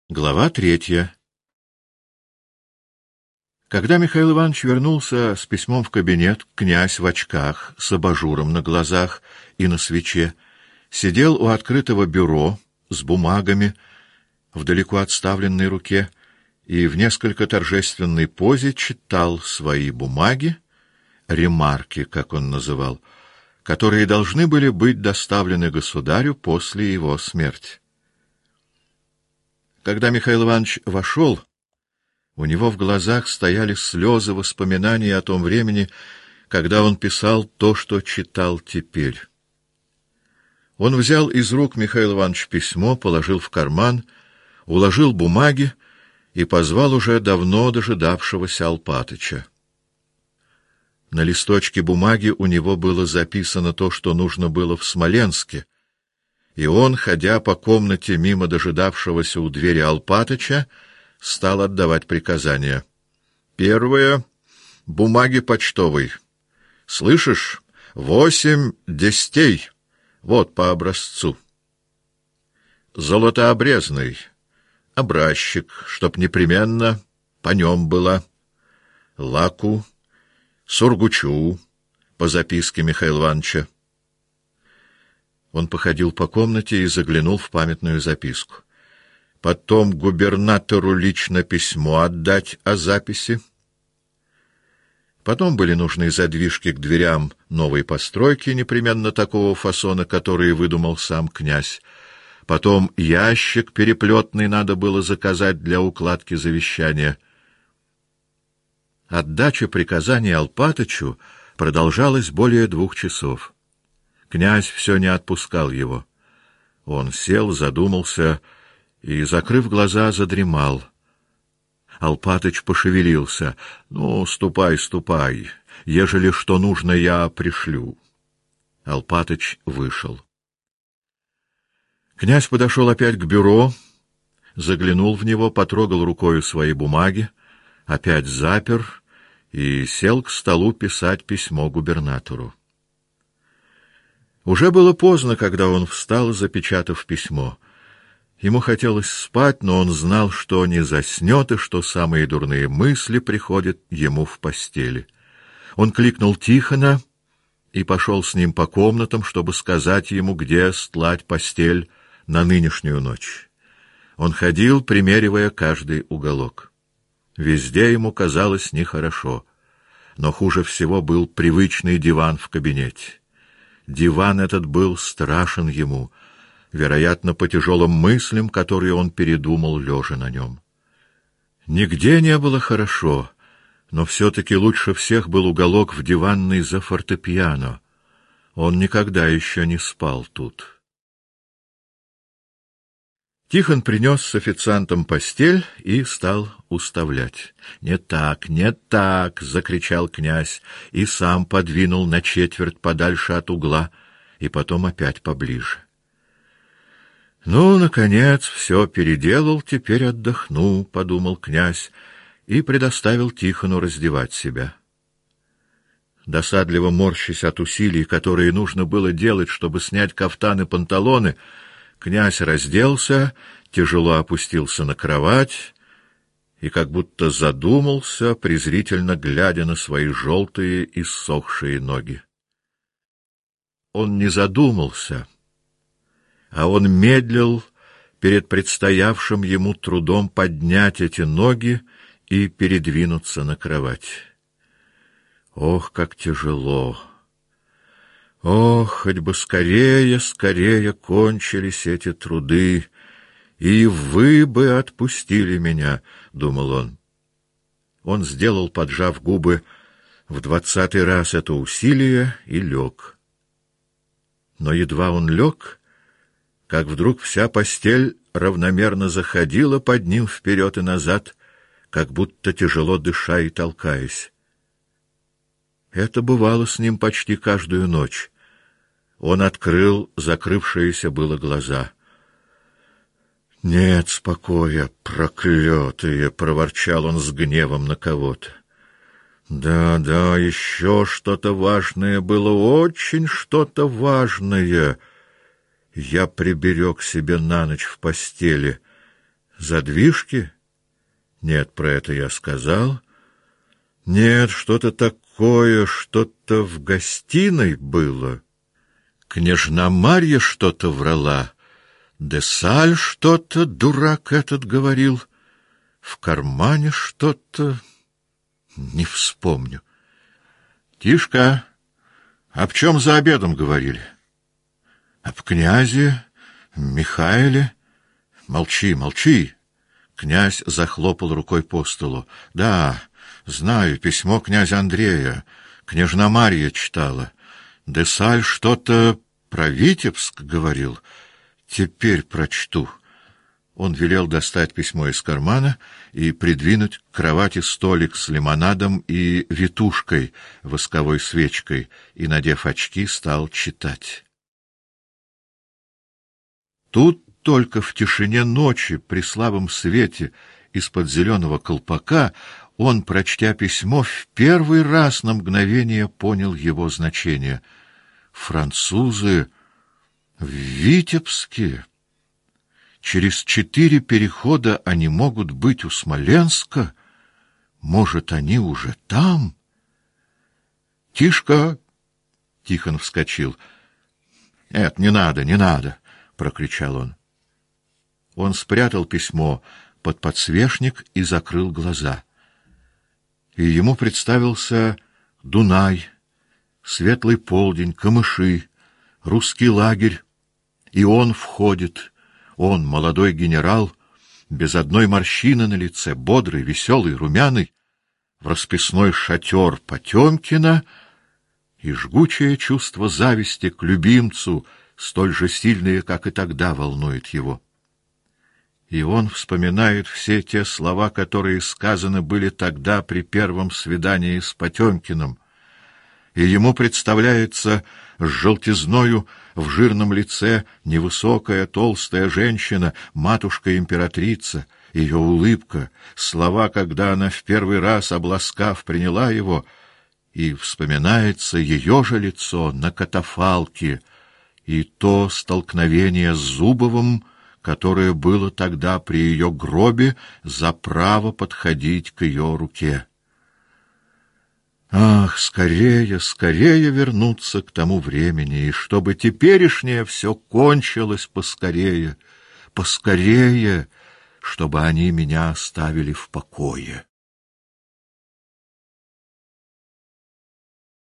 Глава 3. Когда Михаил Иванович вернулся с письмом в кабинет, князь в очках, с абажуром на глазах и на свече, сидел у открытого бюро с бумагами в далеко отставленной руке и в несколько торжественной позе читал свои бумаги, ремарки, как он называл, которые должны были быть доставлены государю после его смерти. Когда Михаил Иванович вошел, у него в глазах стояли слезы воспоминаний о том времени, когда он писал то, что читал теперь. Он взял из рук Михаила Ивановича письмо, положил в карман, уложил бумаги и позвал уже давно дожидавшегося Алпатыча. На листочке бумаги у него было записано то, что нужно было в Смоленске, и он, ходя по комнате мимо дожидавшегося у двери Алпатыча, стал отдавать приказания. Первое — бумаги почтовой. Слышишь? 8 десятей. Вот по образцу. Золотообрезный. Образчик, чтоб непременно по нем было. Лаку. Сургучу. По записке Михаила Ивановича. Он походил по комнате и заглянул в памятную записку. Потом губернатору лично письмо отдать о записи. Потом были нужны задвижки к дверям новой постройки, непременно такого фасона, который выдумал сам князь. Потом ящик переплетный надо было заказать для укладки завещания. Отдача приказания Алпатычу продолжалась более 2 часов. Князь все не отпускал его. Он сел, задумался и, закрыв глаза, задремал. Алпатыч пошевелился. — Ну, ступай, ступай. Ежели что нужно, я пришлю. Алпатыч вышел. Князь подошел опять к бюро, заглянул в него, потрогал рукою свои бумаги, опять запер и сел к столу писать письмо губернатору. Уже было поздно, когда он встал, запечатав письмо. Ему хотелось спать, но он знал, что не заснет и что самые дурные мысли приходят ему в постели. Он кликнул Тихона и пошел с ним по комнатам, чтобы сказать ему, где стлать постель на нынешнюю ночь. Он ходил, примеривая каждый уголок. Везде ему казалось нехорошо, но хуже всего был привычный диван в кабинете. Диван этот был страшен ему, вероятно, по тяжелым мыслям, которые он передумал, лежа на нем. Нигде не было хорошо, но все-таки лучше всех был уголок в диванной за фортепиано. Он никогда еще не спал тут. Тихон принес с официантом постель и стал уставлять. — Не так, не так! — закричал князь и сам подвинул на четверть подальше от угла и потом опять поближе. — Ну, наконец, все переделал, теперь отдохну, — подумал князь и предоставил Тихону раздевать себя. Досадливо морщась от усилий, которые нужно было делать, чтобы снять кафтан и панталоны, князь разделся, тяжело опустился на кровать и как будто задумался, презрительно глядя на свои желтые и ссохшие ноги. Он не задумался, а он медлил перед предстоявшим ему трудом поднять эти ноги и передвинуться на кровать. Ох, как тяжело! Ох, хоть бы скорее, скорее кончились эти труды, и вы бы отпустили меня, — думал он. Он сделал, поджав губы, в 20-й раз это усилие и лег. Но едва он лег, как вдруг вся постель равномерно заходила под ним вперед и назад, как будто тяжело дыша и толкаясь. Это бывало с ним почти каждую ночь. Он открыл закрывшиеся было глаза. — Нет спокоя, проклятые! — проворчал он с гневом на кого-то. — Да, еще что-то важное было, очень что-то важное. Я приберег себе на ночь в постели. Задвижки? Нет, про это я сказал. Нет, что-то такое, что-то в гостиной было. Княжна Марья что-то врала. Де Саль что-то, дурак этот, говорил. В кармане что-то... Не вспомню. Тишка, об чем за обедом говорили? Об князе Михаиле? Молчи, молчи. Князь захлопал рукой по столу. Да, знаю, письмо князя Андрея. Княжна Марья читала. Де Саль что-то про Витебск говорил. Теперь прочту. Он велел достать письмо из кармана и придвинуть к кровати столик с лимонадом и витушкой, восковой свечкой, и, надев очки, стал читать. Тут только в тишине ночи, при слабом свете из-под зеленого колпака, он, прочтя письмо, в первый раз на мгновение понял его значение. Французы в Витебске. Через 4 перехода они могут быть у Смоленска. Может, они уже там? Тишка! Тихон вскочил. Нет, не надо, не надо, прокричал он. Он спрятал письмо под подсвечник и закрыл глаза. И ему представился Дунай, светлый полдень, камыши, русский лагерь, и он входит. Он, молодой генерал, без одной морщины на лице, бодрый, веселый, румяный, в расписной шатер Потемкина, и жгучее чувство зависти к любимцу, столь же сильное, как и тогда, волнует его. И он вспоминает все те слова, которые сказаны были тогда при первом свидании с Потемкиным, и ему представляется с желтизною в жирном лице невысокая толстая женщина, матушка-императрица, ее улыбка, слова, когда она в первый раз, обласкав, приняла его, и вспоминается ее же лицо на катафалке, и то столкновение с Зубовым, которое было тогда при ее гробе за право подходить к ее руке. Ах, скорее, скорее вернуться к тому времени, и чтобы теперешнее все кончилось поскорее, поскорее, чтобы они меня оставили в покое.